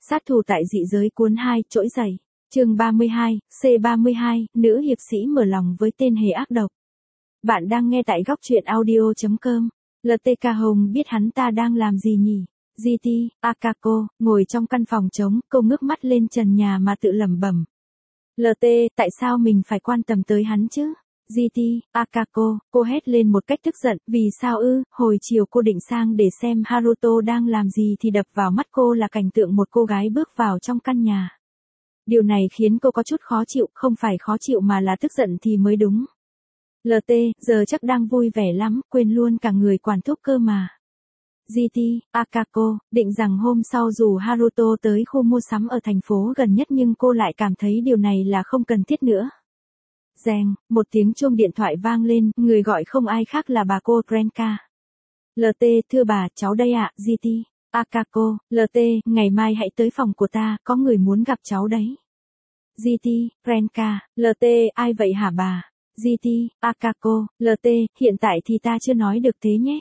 Sát thủ tại dị giới cuốn 2, trỗi dậy. Chương 32, C32, nữ hiệp sĩ mở lòng với tên hề ác độc. Bạn đang nghe tại góc truyện audio.com. LTK Hồng biết hắn ta đang làm gì nhỉ? GT, Akako, ngồi trong căn phòng trống, cô ngước mắt lên trần nhà mà tự lẩm bẩm. LT, tại sao mình phải quan tâm tới hắn chứ? GT, Akako, cô hét lên một cách tức giận, vì sao ư? Hồi chiều cô định sang để xem Haruto đang làm gì thì đập vào mắt cô là cảnh tượng một cô gái bước vào trong căn nhà. Điều này khiến cô có chút khó chịu, không phải khó chịu mà là tức giận thì mới đúng. LT, giờ chắc đang vui vẻ lắm, quên luôn cả người quản thúc cơ mà. GT, Akako, định rằng hôm sau dù Haruto tới khu mua sắm ở thành phố gần nhất nhưng cô lại cảm thấy điều này là không cần thiết nữa. Reng, một tiếng chuông điện thoại vang lên, người gọi không ai khác là bà cô Renka. LT, thưa bà, cháu đây ạ. GT, Akako, LT, ngày mai hãy tới phòng của ta, có người muốn gặp cháu đấy. GT, Renka, LT, ai vậy hả bà? GT, Akako, LT, hiện tại thì ta chưa nói được thế nhé.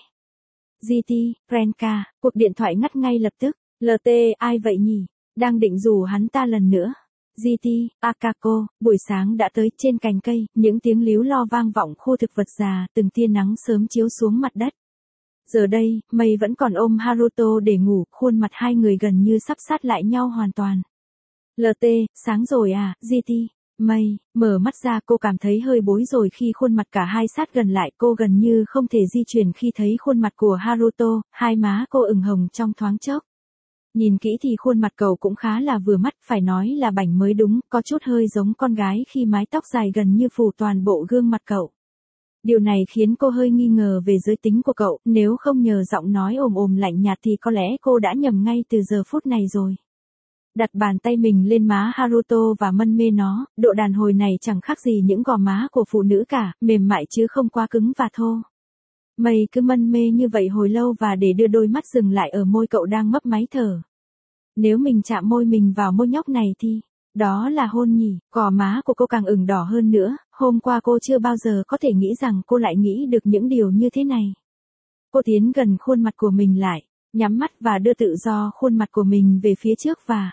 GT, Renka, cuộc điện thoại ngắt ngay lập tức. LT, ai vậy nhỉ? Đang định rủ hắn ta lần nữa. GT, Akako, buổi sáng đã tới, trên cành cây, những tiếng líu lo vang vọng khu thực vật già, từng tia nắng sớm chiếu xuống mặt đất. Giờ đây, Mây vẫn còn ôm Haruto để ngủ, khuôn mặt hai người gần như sắp sát lại nhau hoàn toàn. LT, sáng rồi à? GT, Mây, mở mắt ra cô cảm thấy hơi bối rối khi khuôn mặt cả hai sát gần lại, cô gần như không thể di chuyển khi thấy khuôn mặt của Haruto, hai má cô ửng hồng trong thoáng chốc. Nhìn kỹ thì khuôn mặt cậu cũng khá là vừa mắt, phải nói là bảnh mới đúng, có chút hơi giống con gái khi mái tóc dài gần như phủ toàn bộ gương mặt cậu. Điều này khiến cô hơi nghi ngờ về giới tính của cậu, nếu không nhờ giọng nói ồm ồm lạnh nhạt thì có lẽ cô đã nhầm ngay từ giờ phút này rồi. Đặt bàn tay mình lên má Haruto và mân mê nó, độ đàn hồi này chẳng khác gì những gò má của phụ nữ cả, mềm mại chứ không quá cứng và thô. Mây cứ mân mê như vậy hồi lâu và để đưa đôi mắt dừng lại ở môi cậu đang mấp máy thở. Nếu mình chạm môi mình vào môi nhóc này thì, đó là hôn nhỉ, gò má của cô càng ửng đỏ hơn nữa, hôm qua cô chưa bao giờ có thể nghĩ rằng cô lại nghĩ được những điều như thế này. Cô tiến gần khuôn mặt của mình lại, nhắm mắt và đưa tự do khuôn mặt của mình về phía trước và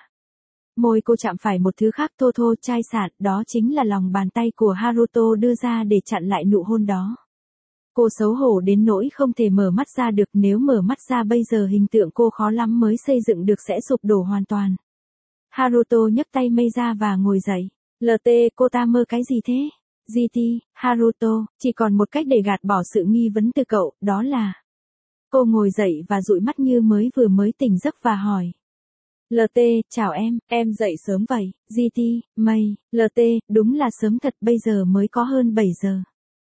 môi cô chạm phải một thứ khác thô thô chai sạn, đó chính là lòng bàn tay của Haruto đưa ra để chặn lại nụ hôn đó. Cô xấu hổ đến nỗi không thể mở mắt ra được, nếu mở mắt ra bây giờ hình tượng cô khó lắm mới xây dựng được sẽ sụp đổ hoàn toàn. Haruto nhấc tay Mây ra và ngồi dậy. LT, cô ta mơ cái gì thế? GT, Haruto, chỉ còn một cách để gạt bỏ sự nghi vấn từ cậu, đó là... Cô ngồi dậy và dụi mắt như vừa mới tỉnh giấc và hỏi. LT, chào em dậy sớm vậy. GT, Mây, LT, đúng là sớm thật, bây giờ mới có hơn 7 giờ.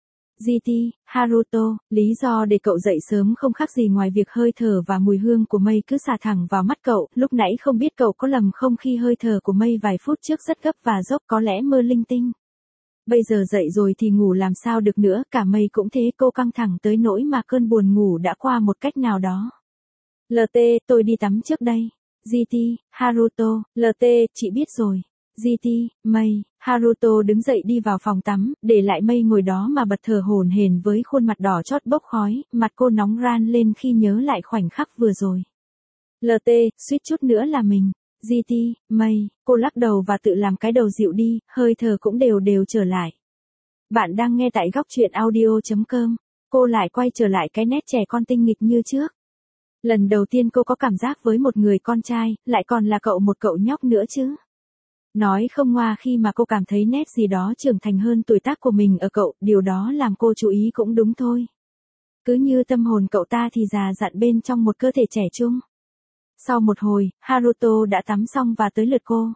GT, Haruto, lý do để cậu dậy sớm không khác gì ngoài việc hơi thở và mùi hương của Mây cứ xả thẳng vào mắt cậu, lúc nãy không biết cậu có lầm không khi hơi thở của Mây vài phút trước rất gấp và dốc, có lẽ mơ linh tinh. Bây giờ dậy rồi thì ngủ làm sao được nữa, cả Mây cũng thế, cô căng thẳng tới nỗi mà cơn buồn ngủ đã qua một cách nào đó. LT, tôi đi tắm trước đây. GT, Haruto, LT, chị biết rồi. GT, Mây, Haruto đứng dậy đi vào phòng tắm, để lại Mây ngồi đó mà bật thở hổn hển với khuôn mặt đỏ chót bốc khói, mặt cô nóng ran lên khi nhớ lại khoảnh khắc vừa rồi. LT, suýt chút nữa là mình. GT, Mây, cô lắc đầu và tự làm cái đầu dịu đi, hơi thở cũng đều đều trở lại. Bạn đang nghe tại góc truyện audio.com. Cô lại quay trở lại cái nét trẻ con tinh nghịch như trước. Lần đầu tiên cô có cảm giác với một người con trai, lại còn là một cậu nhóc nữa chứ. Nói không ngoa khi mà cô cảm thấy nét gì đó trưởng thành hơn tuổi tác của mình ở cậu, điều đó làm cô chú ý cũng đúng thôi. Cứ như tâm hồn cậu ta thì già dặn bên trong một cơ thể trẻ trung. Sau một hồi, Haruto đã tắm xong và tới lượt cô.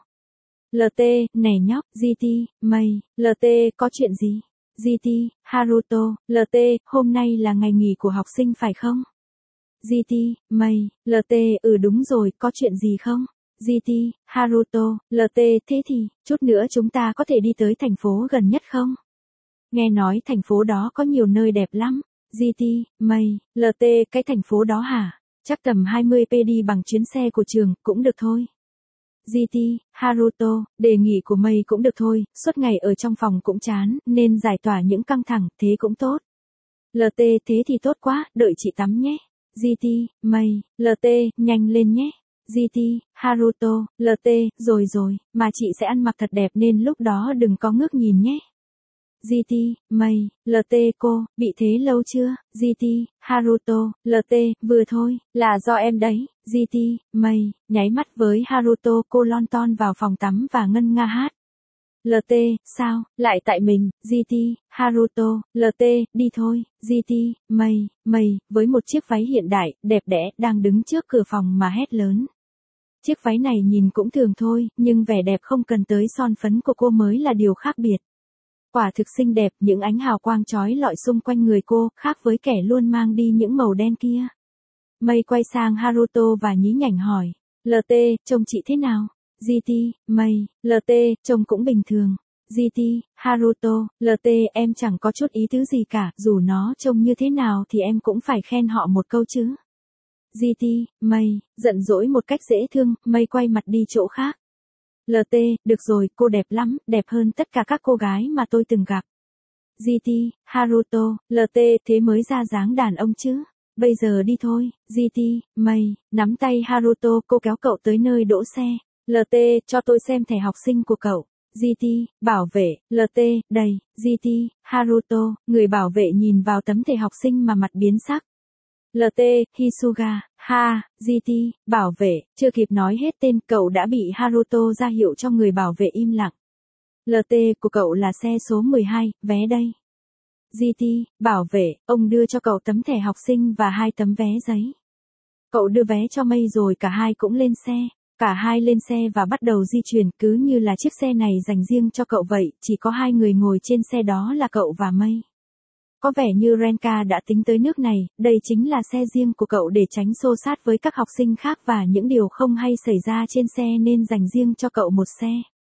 LT, này nhóc. GT, Mây, LT, có chuyện gì? GT, Haruto, LT, hôm nay là ngày nghỉ của học sinh phải không? GT, Mây, LT, đúng rồi, có chuyện gì không? GT, Haruto, LT, thế thì, chút nữa chúng ta có thể đi tới thành phố gần nhất không? Nghe nói thành phố đó có nhiều nơi đẹp lắm. GT, Mây, LT, cái thành phố đó hả? Chắc tầm 20p đi bằng chuyến xe của trường, cũng được thôi. GT, Haruto, đề nghị của Mây cũng được thôi, suốt ngày ở trong phòng cũng chán, nên giải tỏa những căng thẳng, thế cũng tốt. LT, thế thì tốt quá, đợi chị tắm nhé. GT, Mây, LT, nhanh lên nhé. GT, Haruto, LT, rồi, mà chị sẽ ăn mặc thật đẹp nên lúc đó đừng có ngước nhìn nhé. GT, Mây, LT cô, bị thế lâu chưa? GT, Haruto, LT, vừa thôi, là do em đấy. GT, Mây, nháy mắt với Haruto cô lon ton vào phòng tắm và ngân nga hát. LT, sao, lại tại mình, GT, Haruto, LT, đi thôi, GT, Mây, với một chiếc váy hiện đại, đẹp đẽ, đang đứng trước cửa phòng mà hét lớn. Chiếc váy này nhìn cũng thường thôi, nhưng vẻ đẹp không cần tới son phấn của cô mới là điều khác biệt. Quả thực xinh đẹp, những ánh hào quang chói lọi xung quanh người cô, khác với kẻ luôn mang đi những màu đen kia. Mây quay sang Haruto và nhí nhảnh hỏi, LT, trông chị thế nào? GT, Mây, LT, trông cũng bình thường. GT, Haruto, LT, em chẳng có chút ý tứ gì cả, dù nó trông như thế nào thì em cũng phải khen họ một câu chứ. GT, Mây, giận dỗi một cách dễ thương, Mây quay mặt đi chỗ khác. LT, được rồi, cô đẹp lắm, đẹp hơn tất cả các cô gái mà tôi từng gặp. GT, Haruto, LT, thế mới ra dáng đàn ông chứ. Bây giờ đi thôi. GT, Mây, nắm tay Haruto, cô kéo cậu tới nơi đỗ xe. LT, cho tôi xem thẻ học sinh của cậu. GT, bảo vệ, LT, đây. GT, Haruto, người bảo vệ nhìn vào tấm thẻ học sinh mà mặt biến sắc. LT, Hisuga, ha, GT, bảo vệ, chưa kịp nói hết tên cậu đã bị Haruto ra hiệu cho người bảo vệ im lặng. LT của cậu là xe số 12, vé đây. GT, bảo vệ, ông đưa cho cậu tấm thẻ học sinh và 2 tấm vé giấy. Cậu đưa vé cho Mây rồi cả hai cũng lên xe. Cả hai lên xe và bắt đầu di chuyển cứ như là chiếc xe này dành riêng cho cậu vậy, chỉ có 2 người ngồi trên xe đó là cậu và Mây. Có vẻ như Renka đã tính tới nước này, đây chính là xe riêng của cậu để tránh xô xát với các học sinh khác và những điều không hay xảy ra trên xe nên dành riêng cho cậu một xe.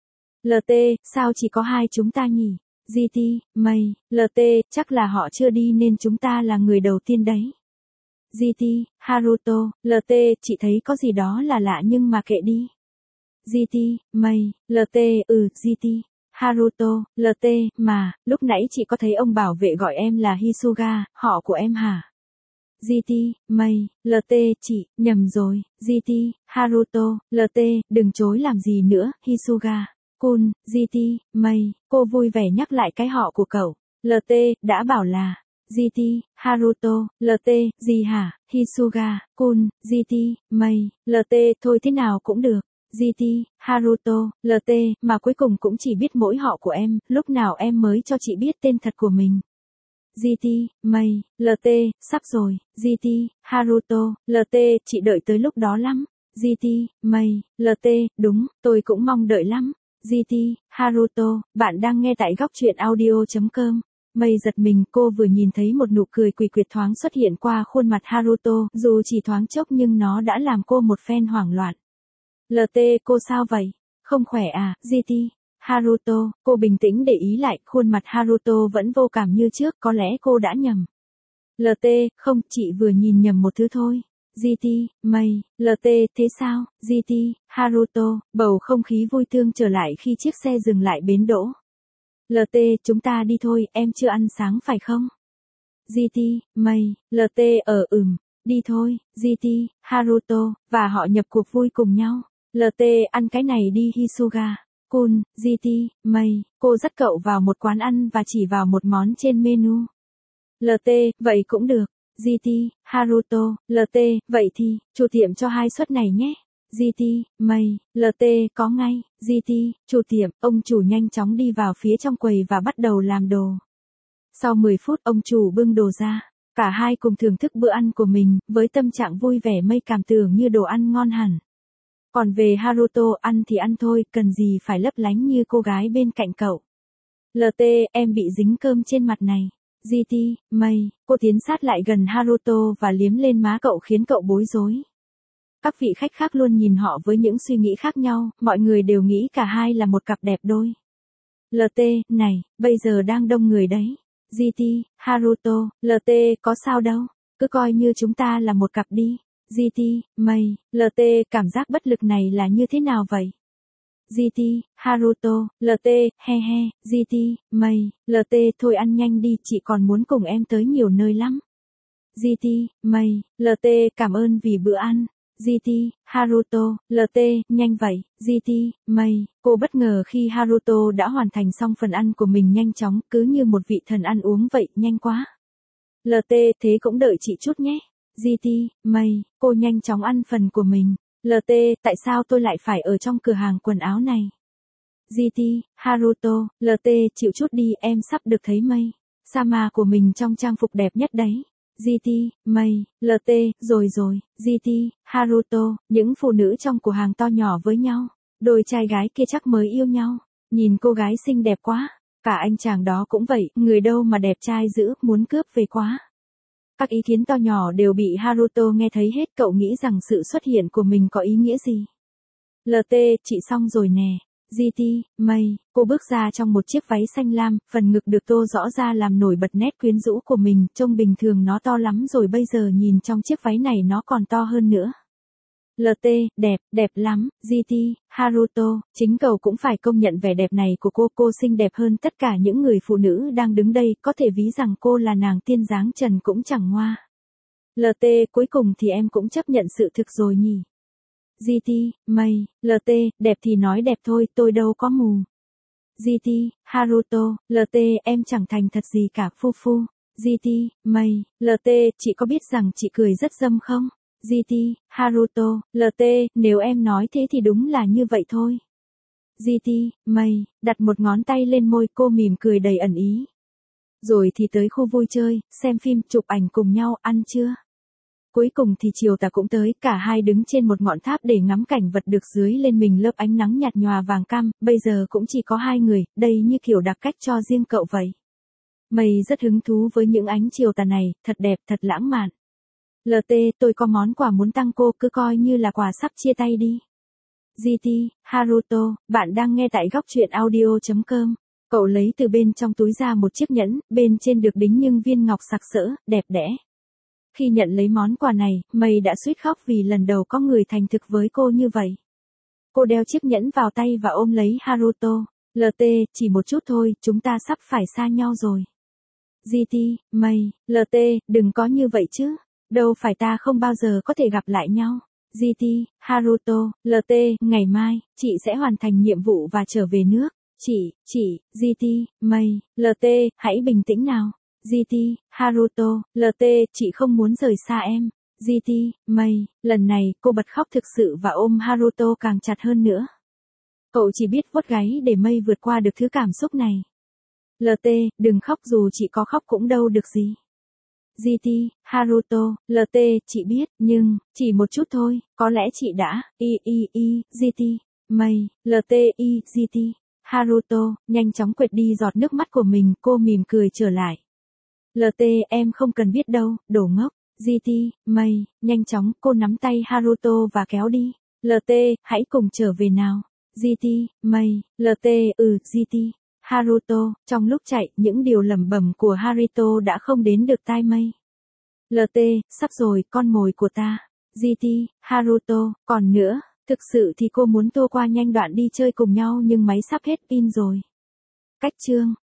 LT, sao chỉ có 2 chúng ta nhỉ? GT, Mây, LT, chắc là họ chưa đi nên chúng ta là người đầu tiên đấy. GT, Haruto, LT, chị thấy có gì đó là lạ nhưng mà kệ đi. GT, Mây, LT, GT, Haruto, LT, mà, lúc nãy chị có thấy ông bảo vệ gọi em là Hisuga, họ của em hả? GT, Mây, LT, chị, nhầm rồi. GT, Haruto, LT, đừng chối làm gì nữa, Hisuga. Kun, GT, Mây, cô vui vẻ nhắc lại cái họ của cậu. LT, đã bảo là. GT, Haruto, LT, gì hả? Hisuga, Kun, GT, Mây, LT, thôi thế nào cũng được. GT, Haruto, LT, mà cuối cùng cũng chỉ biết mỗi họ của em, lúc nào em mới cho chị biết tên thật của mình. GT, Mây, LT, sắp rồi. GT, Haruto, LT, chị đợi tới lúc đó lắm. GT, Mây, LT, đúng, tôi cũng mong đợi lắm. GT, Haruto, bạn đang nghe tại góc truyện audio.com. Mây giật mình, cô vừa nhìn thấy một nụ cười quỷ quyệt thoáng xuất hiện qua khuôn mặt Haruto, dù chỉ thoáng chốc nhưng nó đã làm cô một phen hoảng loạn. LT, cô sao vậy? Không khỏe à? GT, Haruto, cô bình tĩnh để ý lại, khuôn mặt Haruto vẫn vô cảm như trước, có lẽ cô đã nhầm. LT, không, chị vừa nhìn nhầm một thứ thôi. GT, Mây, LT, thế sao? GT, Haruto, bầu không khí vui tươi trở lại khi chiếc xe dừng lại bến đỗ. LT, chúng ta đi thôi, em chưa ăn sáng phải không? GT, Mây, LT, đi thôi. GT, Haruto, và họ nhập cuộc vui cùng nhau. LT, ăn cái này đi Hisuga. Kun, GT, Mây, cô dắt cậu vào một quán ăn và chỉ vào một món trên menu. LT, vậy cũng được. GT, Haruto, LT, vậy thì, chủ tiệm cho 2 suất này nhé. GT, Mây, LT, có ngay. GT, chủ tiệm, ông chủ nhanh chóng đi vào phía trong quầy và bắt đầu làm đồ. Sau 10 phút ông chủ bưng đồ ra. Cả hai cùng thưởng thức bữa ăn của mình, với tâm trạng vui vẻ. Mây cảm tưởng như đồ ăn ngon hẳn. Còn về Haruto, ăn thì ăn thôi, cần gì phải lấp lánh như cô gái bên cạnh cậu. LT, em bị dính cơm trên mặt này. GT, Mây, cô tiến sát lại gần Haruto và liếm lên má cậu khiến cậu bối rối. Các vị khách khác luôn nhìn họ với những suy nghĩ khác nhau, mọi người đều nghĩ cả hai là một cặp đẹp đôi. LT, này, bây giờ đang đông người đấy. GT, Haruto, LT, có sao đâu, cứ coi như chúng ta là một cặp đi. GT, Mây, LT, cảm giác bất lực này là như thế nào vậy? GT, Haruto, LT, he, GT, Mây, LT, thôi ăn nhanh đi, chị còn muốn cùng em tới nhiều nơi lắm. GT, Mây, LT, cảm ơn vì bữa ăn. GT, Haruto, LT, nhanh vậy, GT, Mei, cô bất ngờ khi Haruto đã hoàn thành xong phần ăn của mình nhanh chóng, cứ như một vị thần ăn uống vậy, nhanh quá. LT, thế cũng đợi chị chút nhé. GT, Mei, cô nhanh chóng ăn phần của mình. LT, tại sao tôi lại phải ở trong cửa hàng quần áo này? GT, Haruto, LT, chịu chút đi, em sắp được thấy Mei Sama của mình trong trang phục đẹp nhất đấy. GT, Mei, LT, rồi, GT, Haruto, những phụ nữ trong cửa hàng to nhỏ với nhau. Đôi trai gái kia chắc mới yêu nhau. Nhìn cô gái xinh đẹp quá. Cả anh chàng đó cũng vậy, người đâu mà đẹp trai dữ, muốn cướp về quá. Các ý kiến to nhỏ đều bị Haruto nghe thấy hết, cậu nghĩ rằng sự xuất hiện của mình có ý nghĩa gì. LT, chị xong rồi nè. GT, Mei, cô bước ra trong một chiếc váy xanh lam, phần ngực được tô rõ ra làm nổi bật nét quyến rũ của mình, trông bình thường nó to lắm rồi bây giờ nhìn trong chiếc váy này nó còn to hơn nữa. LT, đẹp lắm, GT, Haruto, chính cậu cũng phải công nhận vẻ đẹp này của cô xinh đẹp hơn tất cả những người phụ nữ đang đứng đây, có thể ví rằng cô là nàng tiên dáng trần cũng chẳng ngoa. LT, cuối cùng thì em cũng chấp nhận sự thực rồi nhỉ. GT, Mei, LT, đẹp thì nói đẹp thôi, tôi đâu có mù. GT, Haruto, LT, em chẳng thành thật gì cả, phu. GT, Mei, LT, chị có biết rằng chị cười rất dâm không? GT, Haruto, LT, nếu em nói thế thì đúng là như vậy thôi. GT, Mei, đặt một ngón tay lên môi, cô mỉm cười đầy ẩn ý. Rồi thì tới khu vui chơi, xem phim, chụp ảnh cùng nhau, ăn trưa. Cuối cùng thì chiều tà cũng tới, cả hai đứng trên một ngọn tháp để ngắm cảnh vật được dưới lên mình lớp ánh nắng nhạt nhòa vàng cam, bây giờ cũng chỉ có hai người, đây như kiểu đặc cách cho riêng cậu vậy. Mei rất hứng thú với những ánh chiều tà này, thật đẹp, thật lãng mạn. LT, tôi có món quà muốn tặng cô, cứ coi như là quà sắp chia tay đi. GT, Haruto, bạn đang nghe tại góc truyện audio.com. Cậu lấy từ bên trong túi ra một chiếc nhẫn, bên trên được đính những viên ngọc sặc sỡ, đẹp đẽ. Khi nhận lấy món quà này, Mei đã suýt khóc vì lần đầu có người thành thực với cô như vậy. Cô đeo chiếc nhẫn vào tay và ôm lấy Haruto. LT, chỉ một chút thôi, chúng ta sắp phải xa nhau rồi. GT, Mei, LT, đừng có như vậy chứ. Đâu phải ta không bao giờ có thể gặp lại nhau. GT, Haruto, LT, ngày mai, chị sẽ hoàn thành nhiệm vụ và trở về nước. Chị, GT, Mei, LT, hãy bình tĩnh nào. GT, Haruto, LT, chị không muốn rời xa em. GT, Mei, lần này cô bật khóc thực sự và ôm Haruto càng chặt hơn nữa. Cậu chỉ biết vuốt gáy để Mei vượt qua được thứ cảm xúc này. LT, đừng khóc, dù chị có khóc cũng đâu được gì. GT, Haruto, LT, chị biết, nhưng, chỉ một chút thôi, có lẽ chị đã, GT, Mei, LT, GT, Haruto, nhanh chóng quệt đi giọt nước mắt của mình, cô mỉm cười trở lại. LT, em không cần biết đâu, đồ ngốc. GT, Mei, nhanh chóng, cô nắm tay Haruto và kéo đi. LT, hãy cùng trở về nào. GT, Mei, LT, GT, Haruto, trong lúc chạy, những điều lẩm bẩm của Haruto đã không đến được tai Mei. LT, sắp rồi, con mồi của ta. GT, Haruto, còn nữa, thực sự thì cô muốn tô qua nhanh đoạn đi chơi cùng nhau nhưng máy sắp hết pin rồi. Cách chương